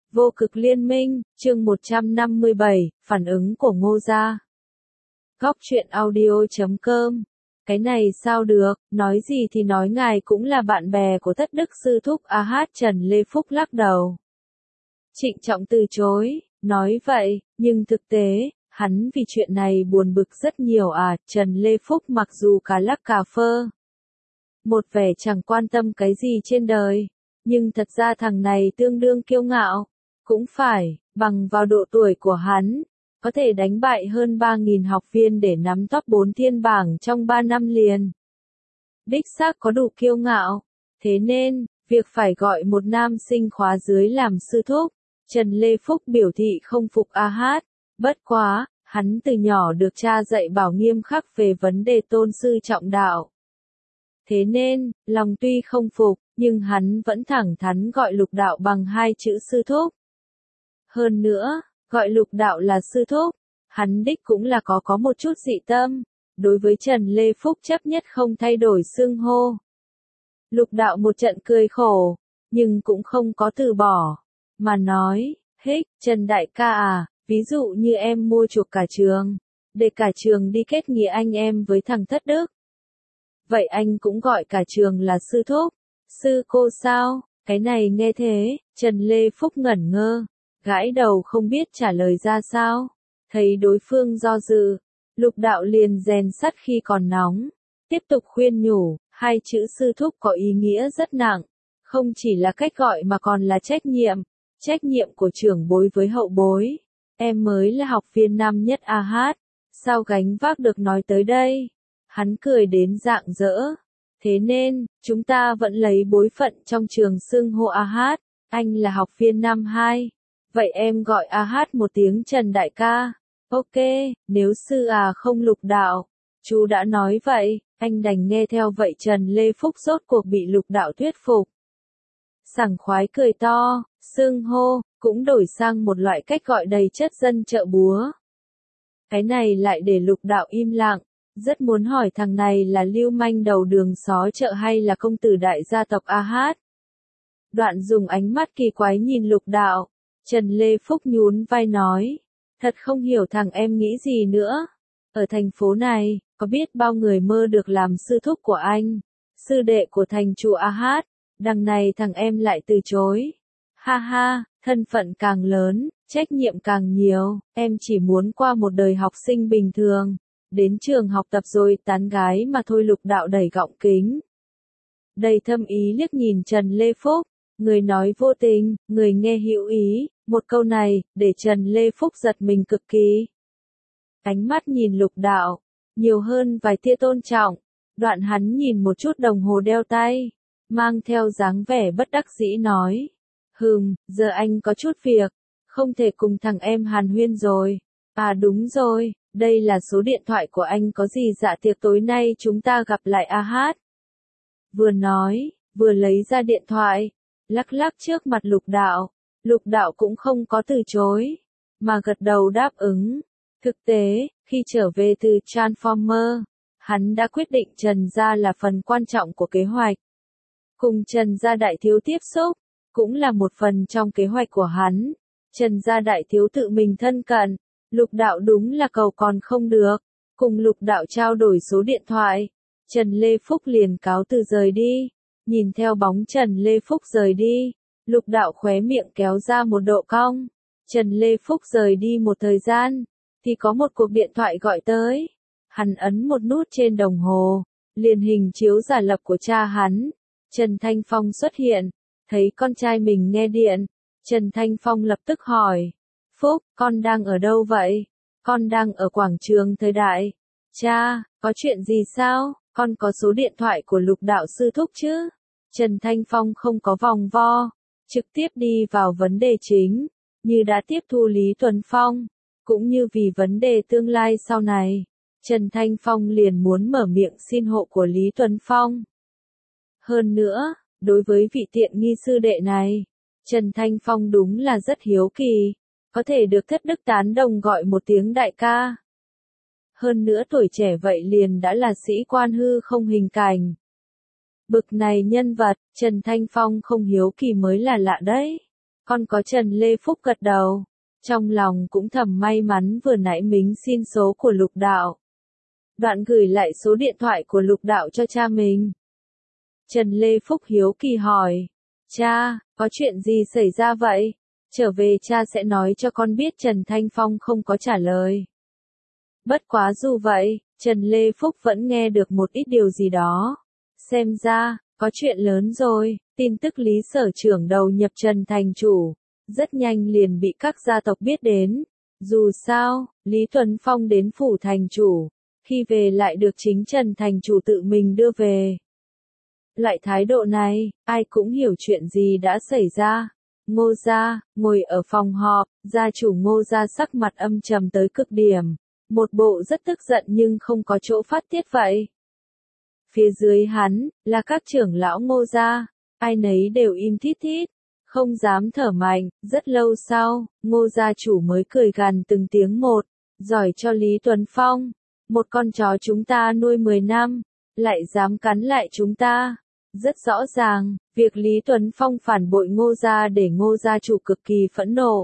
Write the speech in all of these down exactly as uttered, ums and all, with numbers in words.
Vô cực liên minh, chương một trăm năm mươi bảy, phản ứng của Ngô gia. Góc truyện audio chấm com. Cái này sao được, nói gì thì nói ngài cũng là bạn bè của thất đức sư thúc. A Hát Trần Lê Phúc lắc đầu. Trịnh trọng từ chối, nói vậy, nhưng thực tế, hắn vì chuyện này buồn bực rất nhiều à. Trần Lê Phúc mặc dù cá lắc cà phơ, một vẻ chẳng quan tâm cái gì trên đời, nhưng thật ra thằng này tương đương kiêu ngạo. Cũng phải, bằng vào độ tuổi của hắn, có thể đánh bại hơn ba nghìn học viên để nắm top bốn thiên bảng trong ba năm liền. Đích xác có đủ kiêu ngạo, thế nên, việc phải gọi một nam sinh khóa dưới làm sư thúc, Trần Lê Phúc biểu thị không phục A Hát. Bất quá, hắn từ nhỏ được cha dạy bảo nghiêm khắc về vấn đề tôn sư trọng đạo. Thế nên, lòng tuy không phục, nhưng hắn vẫn thẳng thắn gọi Lục Đạo bằng hai chữ sư thúc. Hơn nữa, gọi Lục Đạo là sư thúc, hắn đích cũng là có có một chút dị tâm, đối với Trần Lê Phúc chấp nhất không thay đổi xưng hô. Lục Đạo một trận cười khổ, nhưng cũng không có từ bỏ, mà nói, hích, Trần đại ca à, ví dụ như em mua chuộc cả trường, để cả trường đi kết nghĩa anh em với thằng thất đức. Vậy anh cũng gọi cả trường là sư thúc, sư cô sao? Cái này nghe thế, Trần Lê Phúc ngẩn ngơ, gãi đầu không biết trả lời ra sao. Thấy đối phương do dự, Lục Đạo liền rèn sắt khi còn nóng, tiếp tục khuyên nhủ, hai chữ sư thúc có ý nghĩa rất nặng, không chỉ là cách gọi mà còn là trách nhiệm, trách nhiệm của trưởng bối với hậu bối. Em mới là học viên năm nhất A Hát, sao gánh vác được nói tới đây? Hắn cười đến rạng rỡ. Thế nên, chúng ta vẫn lấy bối phận trong trường xưng hô A Hát, anh là học viên năm hai. Vậy em gọi A Hát một tiếng Trần đại ca. Ok, nếu sư à không Lục Đạo, chú đã nói vậy, anh đành nghe theo vậy. Trần Lê Phúc rốt cuộc bị Lục Đạo thuyết phục. Sảng khoái cười to, xưng hô, cũng đổi sang một loại cách gọi đầy chất dân chợ búa. Cái này lại để Lục Đạo im lặng, rất muốn hỏi thằng này là lưu manh đầu đường xó chợ hay là công tử đại gia tộc A Hát. Đoạn dùng ánh mắt kỳ quái nhìn Lục Đạo, Trần Lê Phúc nhún vai nói, thật không hiểu thằng em nghĩ gì nữa. Ở thành phố này, có biết bao người mơ được làm sư thúc của anh, sư đệ của thành chủ A Hát, đằng này thằng em lại từ chối. Ha ha, thân phận càng lớn, trách nhiệm càng nhiều, em chỉ muốn qua một đời học sinh bình thường, đến trường học tập rồi tán gái mà thôi. Lục Đạo đầy gọng kính, đầy thâm ý liếc nhìn Trần Lê Phúc, người nói vô tình, người nghe hữu ý, một câu này, để Trần Lê Phúc giật mình cực kỳ. Ánh mắt nhìn Lục Đạo, nhiều hơn vài tia tôn trọng, đoạn hắn nhìn một chút đồng hồ đeo tay, mang theo dáng vẻ bất đắc dĩ nói, hừm, giờ anh có chút việc, không thể cùng thằng em hàn huyên rồi. À đúng rồi, đây là số điện thoại của anh, có gì dạ tiệc tối nay chúng ta gặp lại A Hát. Vừa nói, vừa lấy ra điện thoại, lắc lắc trước mặt Lục Đạo. Lục Đạo cũng không có từ chối, mà gật đầu đáp ứng. Thực tế, khi trở về từ Transformer, hắn đã quyết định Trần gia là phần quan trọng của kế hoạch. Cùng Trần gia đại thiếu tiếp xúc, cũng là một phần trong kế hoạch của hắn. Trần gia đại thiếu tự mình thân cận, Lục Đạo đúng là cầu còn không được. Cùng Lục Đạo trao đổi số điện thoại, Trần Lê Phúc liền cáo từ rời đi. Nhìn theo bóng Trần Lê Phúc rời đi, Lục Đạo khóe miệng kéo ra một độ cong. Trần Lê Phúc rời đi một thời gian, thì có một cuộc điện thoại gọi tới. Hắn ấn một nút trên đồng hồ, liền hình chiếu giả lập của cha hắn, Trần Thanh Phong xuất hiện. Thấy con trai mình nghe điện, Trần Thanh Phong lập tức hỏi, Phúc, con đang ở đâu vậy? Con đang ở quảng trường Thời Đại. Cha, có chuyện gì sao? Con có số điện thoại của Lục Đạo sư thúc chứ? Trần Thanh Phong không có vòng vo, trực tiếp đi vào vấn đề chính, như đã tiếp thu Lý Tuấn Phong, cũng như vì vấn đề tương lai sau này. Trần Thanh Phong liền muốn mở miệng xin hộ của Lý Tuấn Phong. Hơn nữa, đối với vị tiện nghi sư đệ này, Trần Thanh Phong đúng là rất hiếu kỳ, có thể được thất đức tán đồng gọi một tiếng đại ca. Hơn nữa tuổi trẻ vậy liền đã là sĩ quan hư không hình cảnh. Bực này nhân vật, Trần Thanh Phong không hiếu kỳ mới là lạ đấy. Còn có Trần Lê Phúc gật đầu. Trong lòng cũng thầm may mắn vừa nãy mình xin số của Lục Đạo. Đoạn gửi lại số điện thoại của Lục Đạo cho cha mình. Trần Lê Phúc hiếu kỳ hỏi. Cha, có chuyện gì xảy ra vậy? Trở về cha sẽ nói cho con biết. Trần Thanh Phong không có trả lời. Bất quá dù vậy, Trần Lê Phúc vẫn nghe được một ít điều gì đó. Xem ra, có chuyện lớn rồi. Tin tức Lý Sở Trưởng đầu nhập Trần thành chủ, rất nhanh liền bị các gia tộc biết đến. Dù sao, Lý Tuấn Phong đến phủ thành chủ, khi về lại được chính Trần thành chủ tự mình đưa về. Loại thái độ này, ai cũng hiểu chuyện gì đã xảy ra. Ngô gia, ngồi ở phòng họp, gia chủ Ngô gia sắc mặt âm trầm tới cực điểm. Một bộ rất tức giận nhưng không có chỗ phát tiết vậy. Phía dưới hắn, là các trưởng lão Ngô gia, ai nấy đều im thít thít, không dám thở mạnh. Rất lâu sau, Ngô gia chủ mới cười gằn từng tiếng một, giỏi cho Lý Tuấn Phong. Một con chó chúng ta nuôi mười năm, lại dám cắn lại chúng ta. Rất rõ ràng, việc Lý Tuấn Phong phản bội Ngô gia để Ngô gia chủ cực kỳ phẫn nộ.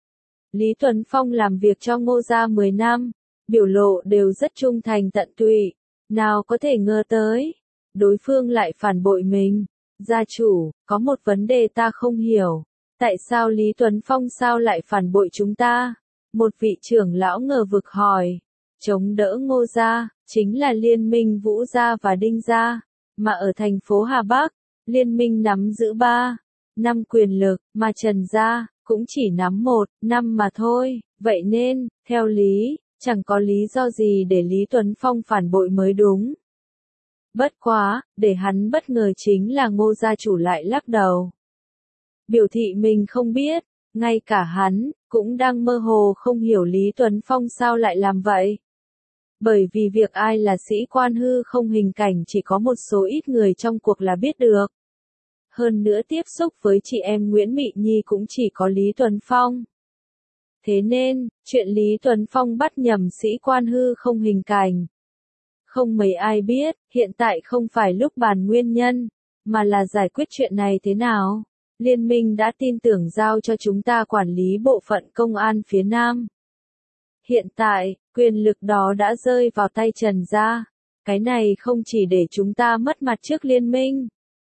Lý Tuấn Phong làm việc cho Ngô gia mười năm, biểu lộ đều rất trung thành tận tụy, nào có thể ngờ tới, đối phương lại phản bội mình. Gia chủ, có một vấn đề ta không hiểu, tại sao Lý Tuấn Phong sao lại phản bội chúng ta? Một vị trưởng lão ngờ vực hỏi. Chống đỡ Ngô gia, chính là liên minh Vũ gia và Đinh gia, mà ở thành phố Hà Bắc, liên minh nắm giữ ba, năm quyền lực, mà Trần gia cũng chỉ nắm một, năm mà thôi. Vậy nên, theo lý, chẳng có lý do gì để Lý Tuấn Phong phản bội mới đúng. Bất quá, để hắn bất ngờ chính là Ngô gia chủ lại lắc đầu. Biểu thị mình không biết, ngay cả hắn, cũng đang mơ hồ không hiểu Lý Tuấn Phong sao lại làm vậy. Bởi vì việc ai là sĩ quan hư không hình cảnh chỉ có một số ít người trong cuộc là biết được. Hơn nữa tiếp xúc với chị em Nguyễn Mị Nhi cũng chỉ có Lý Tuấn Phong. Thế nên, chuyện Lý Tuấn Phong bắt nhầm sĩ quan hư không hình cảnh. Không mấy ai biết, hiện tại không phải lúc bàn nguyên nhân, mà là giải quyết chuyện này thế nào. Liên minh đã tin tưởng giao cho chúng ta quản lý bộ phận công an phía Nam. Hiện tại, quyền lực đó đã rơi vào tay Trần gia. Cái này không chỉ để chúng ta mất mặt trước liên minh,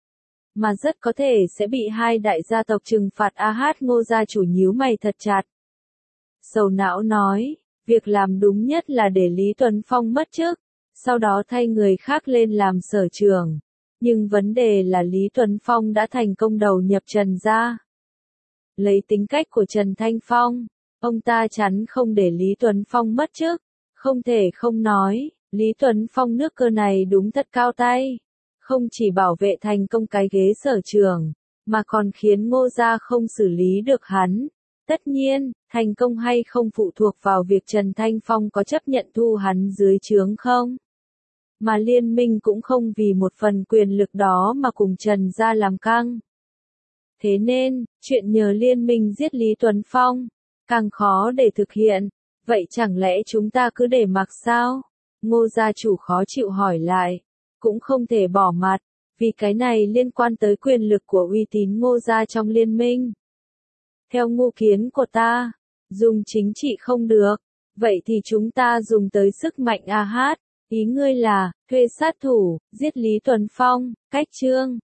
mà rất có thể sẽ bị hai đại gia tộc trừng phạt. A Hát Ngô gia chủ nhíu mày thật chặt. Sầu não nói, việc làm đúng nhất là để Lý Tuấn Phong mất chức, sau đó thay người khác lên làm sở trưởng. Nhưng vấn đề là Lý Tuấn Phong đã thành công đầu nhập Trần gia. Lấy tính cách của Trần Thanh Phong, ông ta chắn không để Lý Tuấn Phong mất chức. Không thể không nói, Lý Tuấn Phong nước cơ này đúng thật cao tay. Không chỉ bảo vệ thành công cái ghế sở trưởng, mà còn khiến Ngô gia không xử lý được hắn. Tất nhiên, thành công hay không phụ thuộc vào việc Trần Thanh Phong có chấp nhận thu hắn dưới trướng không. Mà liên minh cũng không vì một phần quyền lực đó mà cùng Trần gia làm căng. Thế nên, chuyện nhờ liên minh giết Lý Tuấn Phong, càng khó để thực hiện. Vậy chẳng lẽ chúng ta cứ để mặc sao? Ngô gia chủ khó chịu hỏi lại. Cũng không thể bỏ mặt, vì cái này liên quan tới quyền lực của uy tín Ngô gia trong liên minh. Theo ngu kiến của ta, dùng chính trị không được, vậy thì chúng ta dùng tới sức mạnh. A Hát, ý ngươi là, thuê sát thủ, giết Lý Tuấn Phong, cách chương.